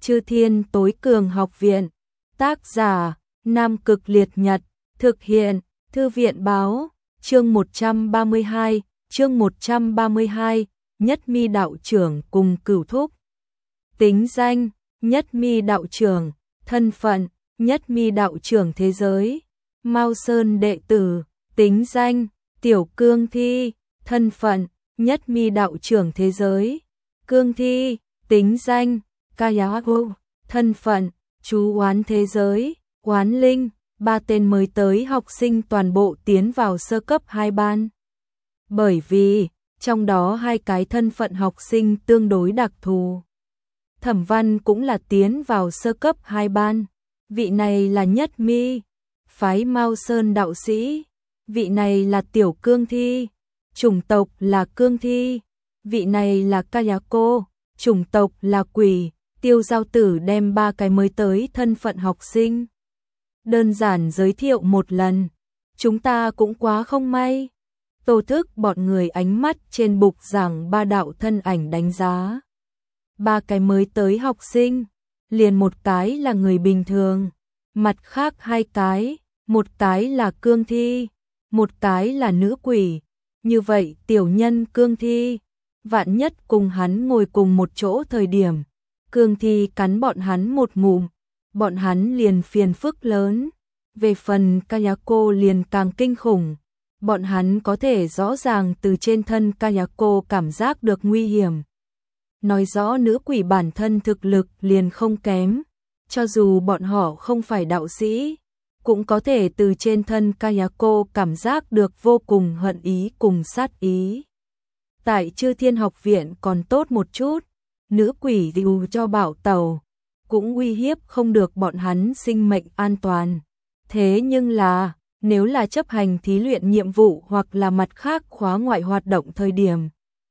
Chư Thiên Tối Cường Học Viện. Tác giả: Nam Cực Liệt Nhật. Thực hiện: Thư viện báo. Chương 132, chương 132, Nhất Mi đạo trưởng cùng Cửu Thúc. Tính danh: Nhất Mi đạo trưởng. Thân phận: Nhất Mi đạo trưởng thế giới. Mao Sơn đệ tử. Tính danh: Tiểu Cương Thi. Thân phận: Nhất Mi đạo trưởng thế giới. Cương Thi. Tính danh: Kayago. Thân phận: Chú oán thế giới. Oán linh. 3 tên mới tới học sinh toàn bộ tiến vào sơ cấp 2 ban. Bởi vì trong đó 2 cái thân phận học sinh tương đối đặc thù. Thẩm Văn cũng là tiến vào sơ cấp 2 ban. Vị này là Nhất Mi, phái Mao Sơn đạo sĩ. Vị này là Tiểu Cương Thi, chủng tộc là Cương Thi. Vị này là Kayako, chủng tộc là quỷ. Tiêu Giao Tử đem 3 cái mới tới thân phận học sinh đơn giản giới thiệu một lần. Chúng ta cũng quá không may. Tô Thức bọn người ánh mắt trên bục giảng 3 đạo thân ảnh đánh giá. 3 cái mới tới học sinh, liền một cái là người bình thường, mặt khác 2 cái, một cái là Cương Thi, một cái là nữ quỷ. Như vậy tiểu nhân Cương Thi, vạn nhất cùng hắn ngồi cùng một chỗ thời điểm, Cương Thi cắn bọn hắn một ngụm, bọn hắn liền phiền phức lớn. Về phần Kayako liền càng kinh khủng, bọn hắn có thể rõ ràng từ trên thân Kayako cảm giác được nguy hiểm. Nói rõ nữ quỷ bản thân thực lực liền không kém, cho dù bọn họ không phải đạo sĩ, cũng có thể từ trên thân Kayako cảm giác được vô cùng hận ý cùng sát ý. Tại Chư Thiên Học Viện còn tốt một chút, nữ quỷ dù cho bảo tẩu, cũng uy hiếp không được bọn hắn sinh mệnh an toàn. Thế nhưng là, nếu là chấp hành thí luyện nhiệm vụ hoặc là mặt khác khóa ngoại hoạt động thời điểm,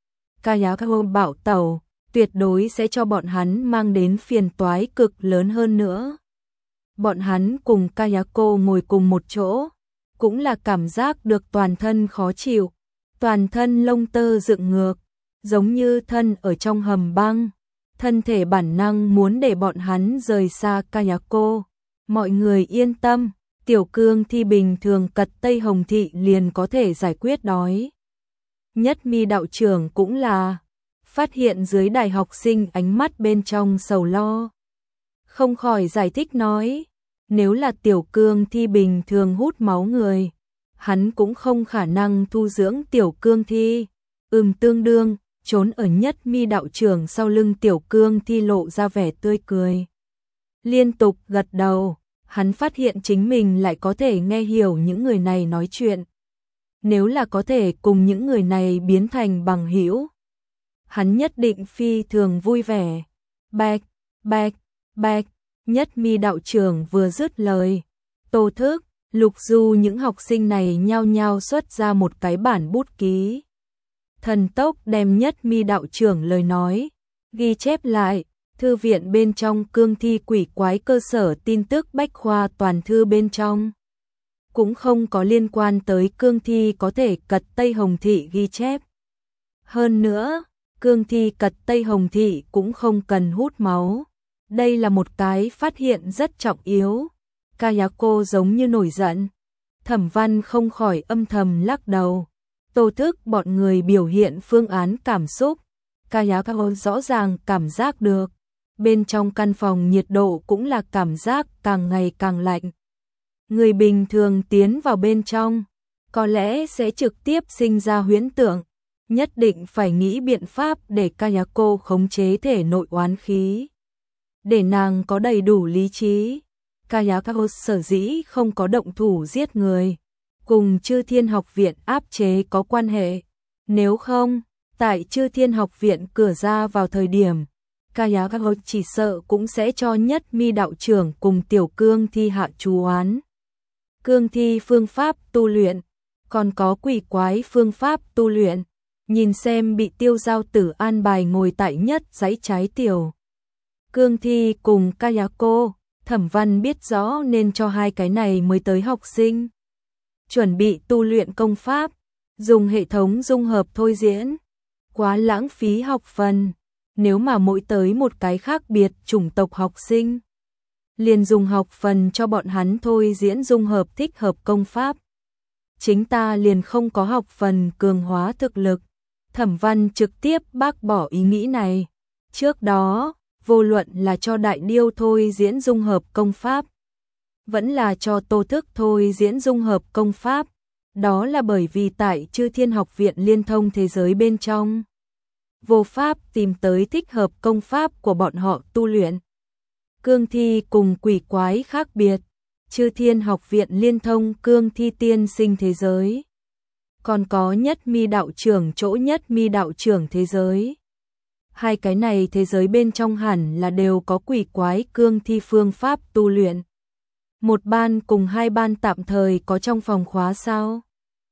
Kayako bảo tẩu tuyệt đối sẽ cho bọn hắn mang đến phiền toái cực lớn hơn nữa. Bọn hắn cùng Kayako ngồi cùng một chỗ, cũng là cảm giác được toàn thân khó chịu, toàn thân lông tơ dựng ngược, giống như thân ở trong hầm băng. Thân thể bản năng muốn để bọn hắn rời xa Kayako. Mọi người yên tâm, Tiểu Cương Thi bình thường cật Tây Hồng Thị liền có thể giải quyết đói. Nhất Mi đạo trưởng cũng là phát hiện dưới đài học sinh ánh mắt bên trong sầu lo, không khỏi giải thích nói, nếu là Tiểu Cương Thi bình thường hút máu người, hắn cũng không khả năng thu dưỡng Tiểu Cương Thi. Tương đương. Trốn ở Nhất Mi đạo trưởng sau lưng Tiểu Cương Thi lộ ra vẻ tươi cười, liên tục gật đầu. Hắn phát hiện chính mình lại có thể nghe hiểu những người này nói chuyện. Nếu là có thể cùng những người này biến thành bằng hữu, hắn nhất định phi thường vui vẻ. Bạch, bạch, bạch. Nhất Mi đạo trưởng vừa dứt lời, Tô Thức, Lục Du những học sinh này nhao nhao xuất ra một cái bản bút ký. Thần tốc đem Nhất Mi đạo trưởng lời nói ghi chép lại. Thư viện bên trong Cương Thi quỷ quái cơ sở tin tức bách khoa toàn thư bên trong cũng không có liên quan tới Cương Thi có thể cật Tây Hồng Thị ghi chép. Hơn nữa, Cương Thi cật Tây Hồng Thị cũng không cần hút máu. Đây là một cái phát hiện rất trọng yếu. Kayako giống như nổi giận. Thẩm Văn không khỏi âm thầm lắc đầu. Tô Thức bọn người biểu hiện phương án cảm xúc, Kayako rõ ràng cảm giác được. Bên trong căn phòng nhiệt độ cũng là cảm giác càng ngày càng lạnh. Người bình thường tiến vào bên trong, có lẽ sẽ trực tiếp sinh ra huyễn tưởng. Nhất định phải nghĩ biện pháp để Kayako khống chế thể nội oán khí, để nàng có đầy đủ lý trí. Kayako sở dĩ không có động thủ giết người, cùng Chư Thiên Học Viện áp chế có quan hệ. Nếu không, tại Chư Thiên Học Viện cửa ra vào thời điểm, Kayako chỉ sợ cũng sẽ cho Nhất Mi đạo trưởng cùng Tiểu Cương Thi hạ chú oán. Cương Thi phương pháp tu luyện, còn có quỷ quái phương pháp tu luyện. Nhìn xem bị Tiêu Giao Tử an bài ngồi tại nhất dãy trái Tiểu Cương Thi cùng Kayako, Thẩm Văn biết rõ nên cho 2 cái này mới tới học sinh chuẩn bị tu luyện công pháp, dùng hệ thống dung hợp thôi diễn. Quá lãng phí học phần. nếu mà mỗi tới một cái khác biệt chủng tộc học sinh, liền dùng học phần cho bọn hắn thôi diễn dung hợp thích hợp công pháp. Chính ta liền không có học phần cường hóa thực lực. Thẩm Văn trực tiếp bác bỏ ý nghĩ này. Trước đó, vô luận là cho Đại Điêu thôi diễn dung hợp công pháp, vẫn là cho Tô Thức thôi diễn dung hợp công pháp, đó là bởi vì tại Chư Thiên Học viện liên thông thế giới bên trong, vô pháp tìm tới thích hợp công pháp của bọn họ tu luyện. Cương thi cùng quỷ quái khác biệt, Chư Thiên Học viện liên thông cương thi tiên sinh thế giới. Còn có Nhất Mi đạo trưởng chỗ Nhất Mi đạo trưởng thế giới. Hai cái này thế giới bên trong hẳn là đều có quỷ quái cương thi phương pháp tu luyện. Một ban cùng hai ban tạm thời có trong phòng khóa sao?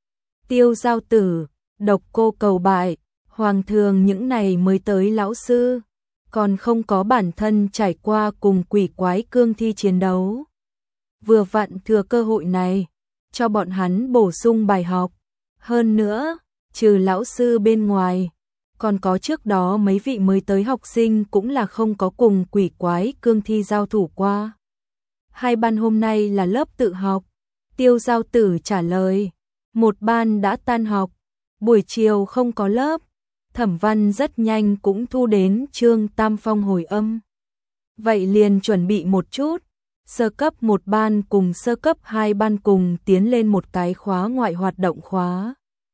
Tiêu Giao Tử, Độc Cô Cầu Bại, Hoàng Thường những này mới tới lão sư, còn không có bản thân trải qua cùng quỷ quái cương thi chiến đấu. Vừa vặn thừa cơ hội này, cho bọn hắn bổ sung bài học. Hơn nữa, trừ lão sư bên ngoài, còn có trước đó mấy vị mới tới học sinh cũng là không có cùng quỷ quái cương thi giao thủ qua. Hai ban hôm nay là lớp tự học. Tiêu Giao Tử trả lời, một ban đã tan học, buổi chiều không có lớp. Thẩm Văn rất nhanh cũng thu đến Trương Tam Phong hồi âm. Vậy liền chuẩn bị một chút, sơ cấp một ban cùng sơ cấp hai ban cùng tiến lên một cái khóa ngoại hoạt động khóa.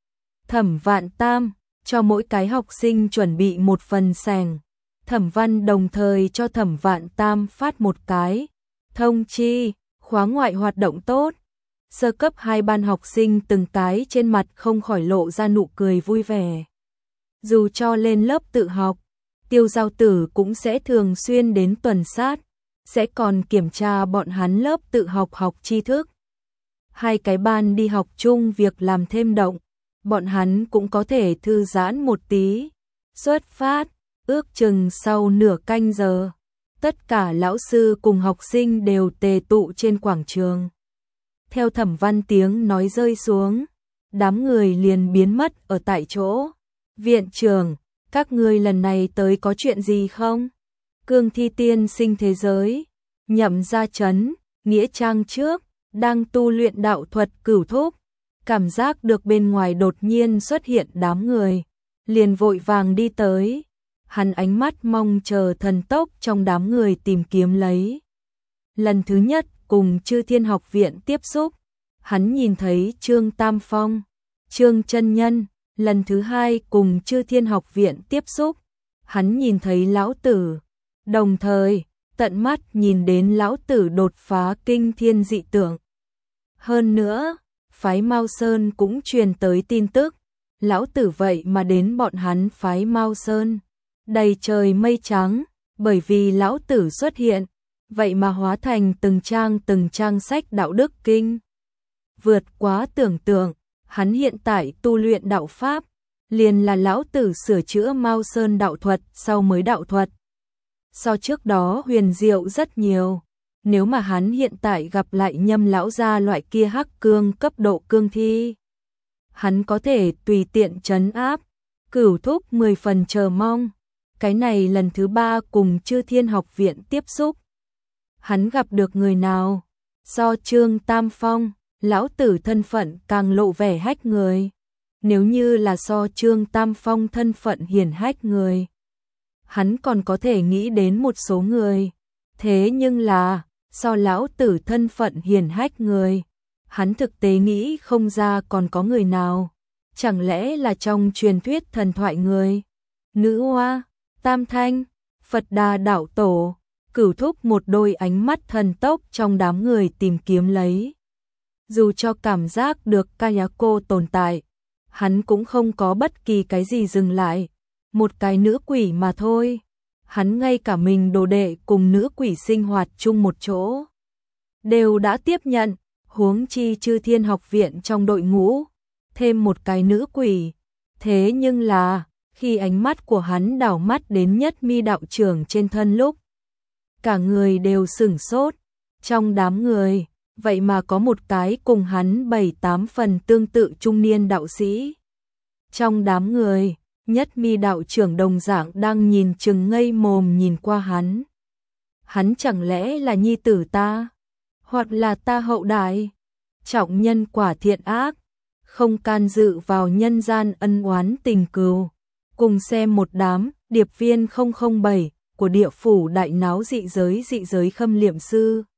Thẩm Vạn Tam cho mỗi cái học sinh chuẩn bị một phần sẻng. Thẩm Văn đồng thời cho Thẩm Vạn Tam phát một cái thông chi, khóa ngoại hoạt động tốt. Sơ cấp hai ban học sinh từng cái trên mặt không khỏi lộ ra nụ cười vui vẻ. Dù cho lên lớp tự học, Tiêu Giao Tử cũng sẽ thường xuyên đến tuần sát, sẽ còn kiểm tra bọn hắn lớp tự học học tri thức. Hai cái ban đi học chung việc làm thêm động, bọn hắn cũng có thể thư giãn một tí. Xuất phát, ước chừng sau nửa canh giờ, tất cả lão sư cùng học sinh đều tề tụ trên quảng trường. Theo Thẩm Văn tiếng nói rơi xuống, đám người liền biến mất ở tại chỗ. Viện trưởng, các ngươi lần này tới có chuyện gì không? Cương thi tiên sinh thế giới, Nhậm Gia Trấn, nghĩa trang trước, đang tu luyện đạo thuật Cửu Thúc, cảm giác được bên ngoài đột nhiên xuất hiện đám người, liền vội vàng đi tới. Hắn ánh mắt mong chờ thần tốc trong đám người tìm kiếm lấy. Lần thứ nhất cùng Chư Thiên Học viện tiếp xúc, hắn nhìn thấy Trương Tam Phong, Trương chân nhân. Lần thứ hai cùng Chư Thiên Học viện tiếp xúc, hắn nhìn thấy lão tử, đồng thời tận mắt nhìn đến lão tử đột phá kinh thiên dị tượng. Hơn nữa, phái Mao Sơn cũng truyền tới tin tức, lão tử vậy mà đến bọn hắn phái Mao Sơn, đầy trời mây trắng, bởi vì lão tử xuất hiện, vậy mà hóa thành từng trang sách đạo đức kinh. Vượt quá tưởng tượng, hắn hiện tại tu luyện đạo pháp, liền là lão tử sửa chữa Mao Sơn đạo thuật sau mới đạo thuật. So trước đó huyền diệu rất nhiều, nếu mà hắn hiện tại gặp lại Nhâm lão gia loại kia hắc cương cấp độ cương thi, hắn có thể tùy tiện trấn áp. Cửu Thúc 10 phần chờ mong, cái này lần thứ ba cùng Chư Thiên Học viện tiếp xúc. Hắn gặp được người nào? Do Trương Tam Phong, lão tử thân phận càng lộ vẻ hách người. Nếu như là so Trương Tam Phong thân phận hiển hách người, hắn còn có thể nghĩ đến một số người. Thế nhưng là, so lão tử thân phận hiển hách người, hắn thực tế nghĩ không ra còn có người nào. Chẳng lẽ là trong truyền thuyết thần thoại người? Nữ Hoa, Tam Thanh, Phật Đà đạo tổ, Cửu Thúc một đôi ánh mắt thần tốc trong đám người tìm kiếm lấy. Dù cho cảm giác được Kayako tồn tại, hắn cũng không có bất kỳ cái gì dừng lại. Một cái nữ quỷ mà thôi. Hắn ngay cả mình đồ đệ cùng nữ quỷ sinh hoạt chung một chỗ đều đã tiếp nhận, huống chi Chư Thiên Học viện trong đội ngũ thêm một cái nữ quỷ. Thế nhưng là, khi ánh mắt của hắn đảo mắt đến Nhất Mi đạo trưởng trên thân lúc, cả người đều sửng sốt. Trong đám người, vậy mà có một cái cùng hắn 7-8 phần tương tự trung niên đạo sĩ. Trong đám người, Nhất Mi đạo trưởng đồng dạng đang nhìn chừng ngây mồm nhìn qua hắn. Hắn chẳng lẽ là nhi tử ta, hoặc là ta hậu đại? Trọng nhân quả thiện ác, không can dự vào nhân gian ân oán tình cừu. Cùng xem một đám điệp viên 007 của địa phủ đại náo dị giới khâm liệm sư.